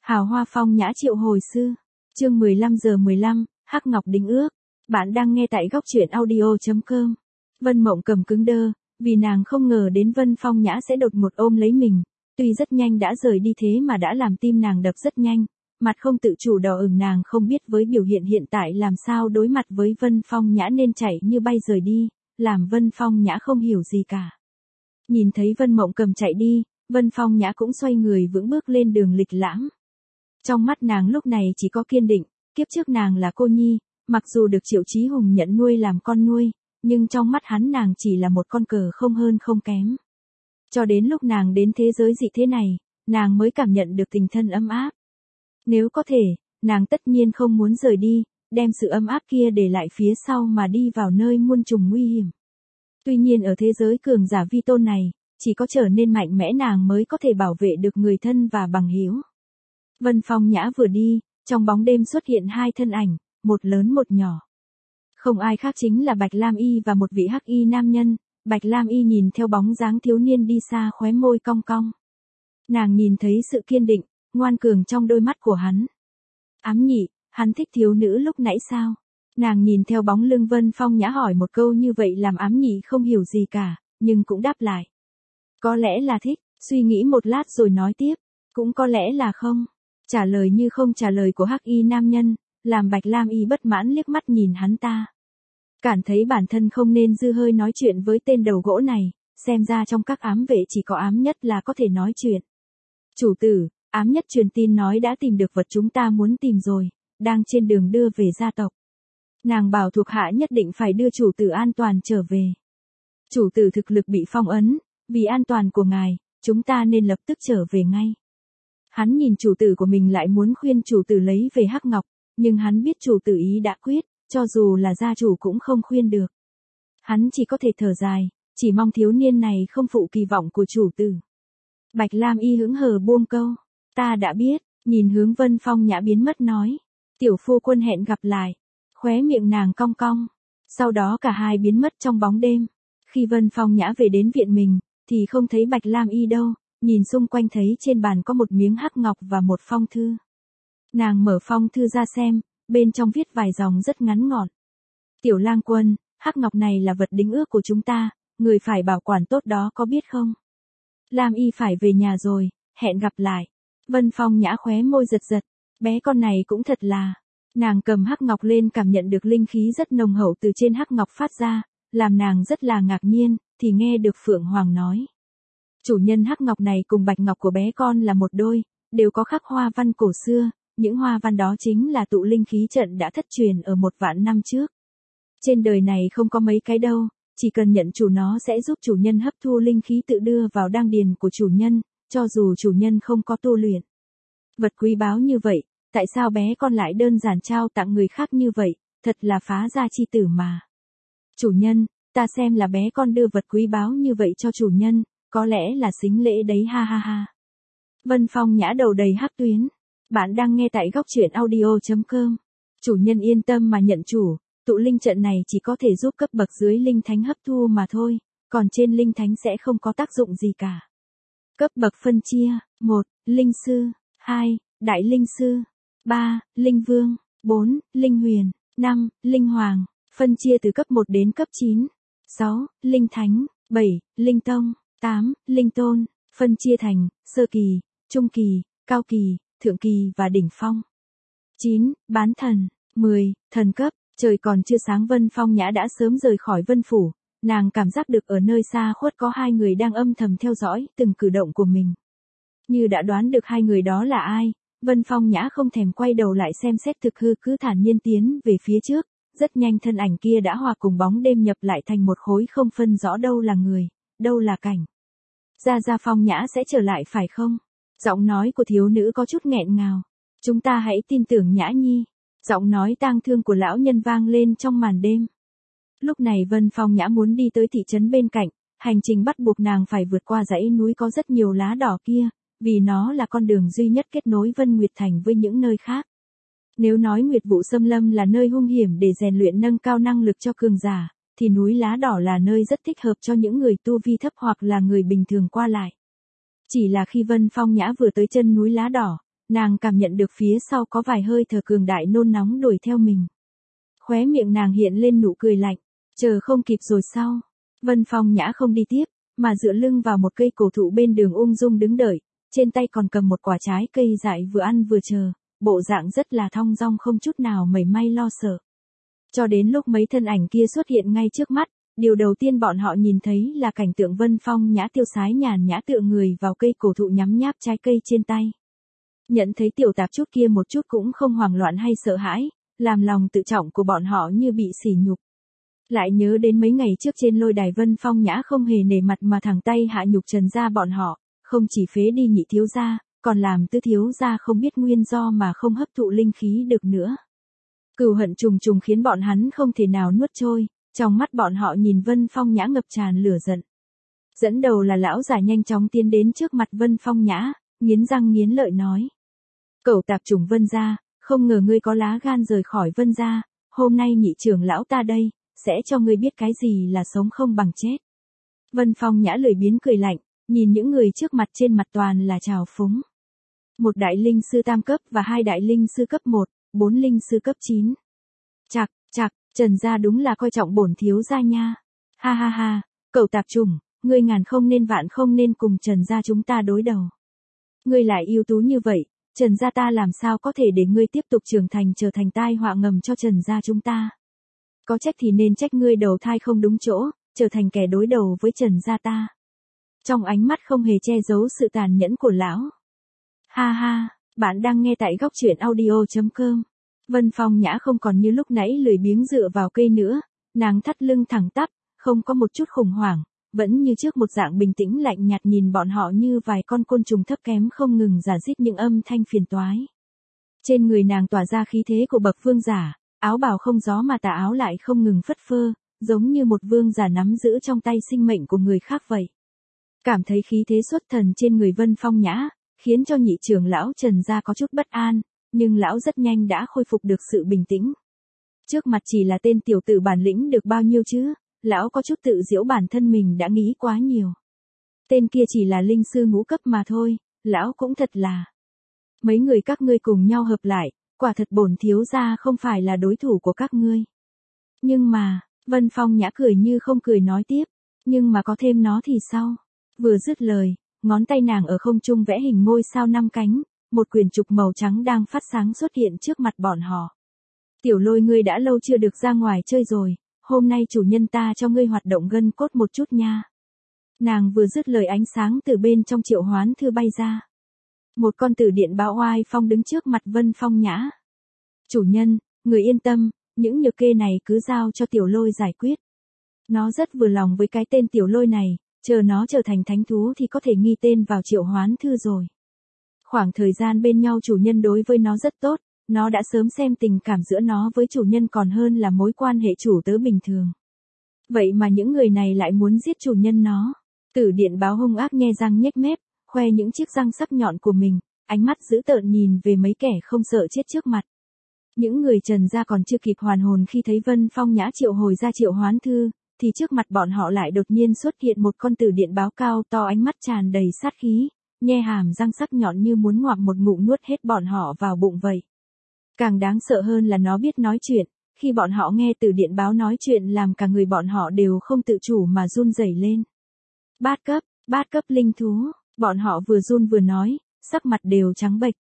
Hào hoa phong nhã triệu hồi sư. Chương 15:15, Hắc Ngọc đính ước. Bạn đang nghe tại góc truyện audio.com. Vân Mộng Cầm cứng đơ, vì nàng không ngờ đến Vân Phong Nhã sẽ đột ngột ôm lấy mình. Tuy rất nhanh đã rời đi thế mà đã làm tim nàng đập rất nhanh, mặt không tự chủ đỏ ửng, nàng không biết với biểu hiện hiện tại làm sao đối mặt với Vân Phong Nhã nên chạy như bay rời đi, làm Vân Phong Nhã không hiểu gì cả. Nhìn thấy Vân Mộng Cầm chạy đi, Vân Phong Nhã cũng xoay người vững bước lên đường lịch lãm. Trong mắt nàng lúc này chỉ có kiên định, kiếp trước nàng là cô nhi, mặc dù được Triệu Chí Hùng nhận nuôi làm con nuôi, nhưng trong mắt hắn nàng chỉ là một con cờ không hơn không kém. Cho đến lúc nàng đến thế giới dị thế này, nàng mới cảm nhận được tình thân ấm áp. Nếu có thể, nàng tất nhiên không muốn rời đi, đem sự ấm áp kia để lại phía sau mà đi vào nơi muôn trùng nguy hiểm. Tuy nhiên ở thế giới cường giả vi tôn này, chỉ có trở nên mạnh mẽ nàng mới có thể bảo vệ được người thân và bằng hữu. Vân Phong Nhã vừa đi, trong bóng đêm xuất hiện hai thân ảnh, một lớn một nhỏ. Không ai khác chính là Bạch Lam Y và một vị hắc y nam nhân. Bạch Lam Y nhìn theo bóng dáng thiếu niên đi xa, khóe môi cong cong. Nàng nhìn thấy sự kiên định, ngoan cường trong đôi mắt của hắn. Ám Nhị, hắn thích thiếu nữ lúc nãy sao? Nàng nhìn theo bóng lưng Vân Phong Nhã hỏi một câu như vậy làm Ám Nhị không hiểu gì cả, nhưng cũng đáp lại. Có lẽ là thích, suy nghĩ một lát rồi nói tiếp, cũng có lẽ là không. Trả lời như không trả lời của hắc y nam nhân, làm Bạch Lam Y bất mãn liếc mắt nhìn hắn ta. Cảm thấy bản thân không nên dư hơi nói chuyện với tên đầu gỗ này, xem ra trong các ám vệ chỉ có ám nhất là có thể nói chuyện. Chủ tử, ám nhất truyền tin nói đã tìm được vật chúng ta muốn tìm rồi, đang trên đường đưa về gia tộc. Nàng bảo thuộc hạ nhất định phải đưa chủ tử an toàn trở về. Chủ tử thực lực bị phong ấn, vì an toàn của ngài, chúng ta nên lập tức trở về ngay. Hắn nhìn chủ tử của mình lại muốn khuyên chủ tử lấy về Hắc Ngọc, nhưng hắn biết chủ tử ý đã quyết, cho dù là gia chủ cũng không khuyên được. Hắn chỉ có thể thở dài, chỉ mong thiếu niên này không phụ kỳ vọng của chủ tử. Bạch Lam Y hững hờ buông câu, ta đã biết, nhìn hướng Vân Phong Nhã biến mất nói. Tiểu phu quân hẹn gặp lại, khóe miệng nàng cong cong. Sau đó cả hai biến mất trong bóng đêm. Khi Vân Phong Nhã về đến viện mình, thì không thấy Bạch Lam Y đâu, nhìn xung quanh thấy trên bàn có một miếng hắc ngọc và một phong thư. Nàng mở phong thư ra xem, bên trong viết vài dòng rất ngắn gọn. Tiểu lang quân, hắc ngọc này là vật đính ước của chúng ta, người phải bảo quản tốt đó có biết không? Lam Y phải về nhà rồi, hẹn gặp lại. Vân Phong Nhã khóe môi giật giật, bé con này cũng thật là. Nàng cầm hắc ngọc lên cảm nhận được linh khí rất nồng hậu từ trên hắc ngọc phát ra, làm nàng rất là ngạc nhiên, thì nghe được Phượng Hoàng nói. Chủ nhân hắc ngọc này cùng bạch ngọc của bé con là một đôi, đều có khắc hoa văn cổ xưa, những hoa văn đó chính là tụ linh khí trận đã thất truyền ở 1.000 năm trước. Trên đời này không có mấy cái đâu, chỉ cần nhận chủ nó sẽ giúp chủ nhân hấp thu linh khí tự đưa vào đan điền của chủ nhân, cho dù chủ nhân không có tu luyện. Vật quý báu như vậy, tại sao bé con lại đơn giản trao tặng người khác như vậy, thật là phá gia chi tử mà. Chủ nhân, ta xem là bé con đưa vật quý báu như vậy cho chủ nhân, có lẽ là xính lễ đấy ha ha ha. Vân Phong Nhã đầu đầy hắc tuyến. Bạn đang nghe tại góc truyện audio.com. Chủ nhân yên tâm mà nhận chủ, tụ linh trận này chỉ có thể giúp cấp bậc dưới linh thánh hấp thu mà thôi, còn trên linh thánh sẽ không có tác dụng gì cả. Cấp bậc phân chia: 1. Linh sư, 2. Đại linh sư, 3. Linh vương, 4. Linh huyền, 5. Linh hoàng, phân chia từ cấp 1 đến cấp 9. 6. Linh thánh, 7. Linh tông, 8. Linh tôn, phân chia thành sơ kỳ, trung kỳ, cao kỳ, thượng kỳ và đỉnh phong. 9. Bán thần, 10. Thần cấp. Trời còn chưa sáng Vân Phong Nhã đã sớm rời khỏi Vân Phủ, nàng cảm giác được ở nơi xa khuất có hai người đang âm thầm theo dõi từng cử động của mình. Như đã đoán được hai người đó là ai, Vân Phong Nhã không thèm quay đầu lại xem xét thực hư cứ thản nhiên tiến về phía trước, rất nhanh thân ảnh kia đã hòa cùng bóng đêm nhập lại thành một khối không phân rõ đâu là người, đâu là cảnh. Gia Phong Nhã sẽ trở lại phải không? Giọng nói của thiếu nữ có chút nghẹn ngào. Chúng ta hãy tin tưởng Nhã Nhi. Giọng nói tang thương của lão nhân vang lên trong màn đêm. Lúc này Vân Phong Nhã muốn đi tới thị trấn bên cạnh, hành trình bắt buộc nàng phải vượt qua dãy núi có rất nhiều lá đỏ kia, vì nó là con đường duy nhất kết nối Vân Nguyệt Thành với những nơi khác. Nếu nói Nguyệt Vũ Xâm Lâm là nơi hung hiểm để rèn luyện nâng cao năng lực cho cường giả, thì núi lá đỏ là nơi rất thích hợp cho những người tu vi thấp hoặc là người bình thường qua lại. Chỉ là khi Vân Phong Nhã vừa tới chân núi lá đỏ, Nàng cảm nhận được phía sau có vài hơi thở cường đại nôn nóng đuổi theo mình. Khóe miệng nàng hiện lên nụ cười lạnh, chờ không kịp rồi sao? Vân Phong Nhã không đi tiếp, mà dựa lưng vào một cây cổ thụ bên đường ung dung đứng đợi, trên tay còn cầm một quả trái cây dại vừa ăn vừa chờ, bộ dạng rất là thong dong không chút nào mảy may lo sợ. Cho đến lúc mấy thân ảnh kia xuất hiện ngay trước mắt, điều đầu tiên bọn họ nhìn thấy là cảnh tượng Vân Phong Nhã tiêu sái nhàn nhã tựa người vào cây cổ thụ nhắm nháp trái cây trên tay. Nhận thấy tiểu tạp chút kia một chút cũng không hoảng loạn hay sợ hãi, làm lòng tự trọng của bọn họ như bị sỉ nhục. Lại nhớ đến mấy ngày trước trên lôi đài Vân Phong Nhã không hề nể mặt mà thẳng tay hạ nhục Trần gia bọn họ, không chỉ phế đi nhị thiếu gia, còn làm tứ thiếu gia không biết nguyên do mà không hấp thụ linh khí được nữa. Cừu hận trùng trùng khiến bọn hắn không thể nào nuốt trôi, trong mắt bọn họ nhìn Vân Phong Nhã ngập tràn lửa giận. Dẫn đầu là lão già nhanh chóng tiến đến trước mặt Vân Phong Nhã, nghiến răng nghiến lợi nói. Cẩu tạp chủng Vân gia, không ngờ ngươi có lá gan rời khỏi Vân gia, hôm nay nhị trưởng lão ta đây, sẽ cho ngươi biết cái gì là sống không bằng chết. Vân Phong Nhã lười biếng cười lạnh, nhìn những người trước mặt trên mặt toàn là trào phúng. Một đại linh sư tam cấp và hai đại linh sư cấp 1, 4 linh sư cấp 9. Chạc, Trần gia đúng là coi trọng bổn thiếu gia nha. Ha ha ha, cậu tạp chủng, ngươi ngàn không nên vạn không nên cùng Trần gia chúng ta đối đầu. Ngươi lại ưu tú như vậy, Trần gia ta làm sao có thể để ngươi tiếp tục trưởng thành trở thành tai họa ngầm cho Trần gia chúng ta. Có trách thì nên trách ngươi đầu thai không đúng chỗ, trở thành kẻ đối đầu với Trần gia ta. Trong ánh mắt không hề che giấu sự tàn nhẫn của lão. Ha ha, bạn đang nghe tại góc truyện audio.com. Vân Phong Nhã không còn như lúc nãy lười biếng dựa vào cây nữa, nàng thắt lưng thẳng tắp, không có một chút khủng hoảng, vẫn như trước một dạng bình tĩnh lạnh nhạt nhìn bọn họ như vài con côn trùng thấp kém không ngừng rả rít những âm thanh phiền toái. Trên người nàng tỏa ra khí thế của bậc vương giả, áo bào không gió mà tà áo lại không ngừng phất phơ, giống như một vương giả nắm giữ trong tay sinh mệnh của người khác vậy. Cảm thấy khí thế xuất thần trên người Vân Phong Nhã, khiến cho nhị trưởng lão Trần gia có chút bất an, nhưng lão rất nhanh đã khôi phục được sự bình tĩnh. Trước mặt chỉ là tên tiểu tử bản lĩnh được bao nhiêu chứ, lão có chút tự giễu bản thân mình đã nghĩ quá nhiều. Tên kia chỉ là linh sư ngũ cấp mà thôi, lão cũng thật là. Mấy người các ngươi cùng nhau hợp lại, quả thật bổn thiếu gia không phải là đối thủ của các ngươi. Nhưng mà, Vân Phong Nhã cười như không cười nói tiếp, nhưng mà có thêm nó thì sao? Vừa dứt lời, ngón tay nàng ở không trung vẽ hình ngôi sao 5 cánh, một quyển trục màu trắng đang phát sáng xuất hiện trước mặt bọn họ. Tiểu Lôi ngươi đã lâu chưa được ra ngoài chơi rồi, hôm nay chủ nhân ta cho ngươi hoạt động gân cốt một chút nha. Nàng vừa dứt lời ánh sáng từ bên trong triệu hoán thư bay ra. Một con tử điện báo oai phong đứng trước mặt Vân Phong Nhã. Chủ nhân, người yên tâm, những nhược kê này cứ giao cho Tiểu Lôi giải quyết. Nó rất vừa lòng với cái tên Tiểu Lôi này, chờ nó trở thành thánh thú thì có thể ghi tên vào triệu hoán thư rồi. Khoảng thời gian bên nhau chủ nhân đối với nó rất tốt, nó đã sớm xem tình cảm giữa nó với chủ nhân còn hơn là mối quan hệ chủ tớ bình thường. Vậy mà những người này lại muốn giết chủ nhân nó. Tử điện báo hung ác nhe răng nhếch mép, khoe những chiếc răng sắc nhọn của mình, ánh mắt dữ tợn nhìn về mấy kẻ không sợ chết trước mặt. Những người Trần gia còn chưa kịp hoàn hồn khi thấy Vân Phong Nhã triệu hồi ra triệu hoán thư, thì trước mặt bọn họ lại đột nhiên xuất hiện một con tử điện báo cao to ánh mắt tràn đầy sát khí, nhe hàm răng sắc nhọn như muốn ngoạm một ngụm nuốt hết bọn họ vào bụng vậy. Càng đáng sợ hơn là nó biết nói chuyện, khi bọn họ nghe tử điện báo nói chuyện làm cả người bọn họ đều không tự chủ mà run rẩy lên. Bát cấp linh thú, bọn họ vừa run vừa nói, sắc mặt đều trắng bệch.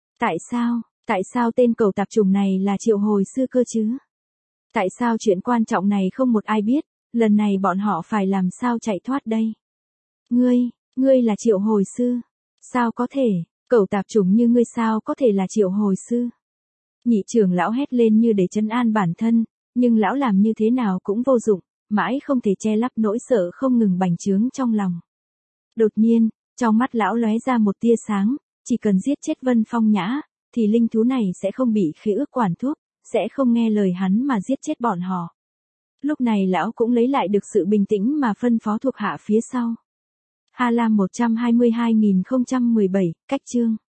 Tại sao tên cẩu tạp chủng này là triệu hồi sư cơ chứ? Tại sao chuyện quan trọng này không một ai biết, lần này bọn họ phải làm sao chạy thoát đây? Ngươi là triệu hồi sư? Sao có thể, cẩu tạp chủng như ngươi sao có thể là triệu hồi sư? Nhị trưởng lão hét lên như để trấn an bản thân, nhưng lão làm như thế nào cũng vô dụng, mãi không thể che lấp nỗi sợ không ngừng bành trướng trong lòng. Đột nhiên, trong mắt lão lóe ra một tia sáng, chỉ cần giết chết Vân Phong Nhã, thì linh thú này sẽ không bị khế ước quản thúc, sẽ không nghe lời hắn mà giết chết bọn họ. Lúc này lão cũng lấy lại được sự bình tĩnh mà phân phó thuộc hạ phía sau. Ha Lam 122.017, cách chương.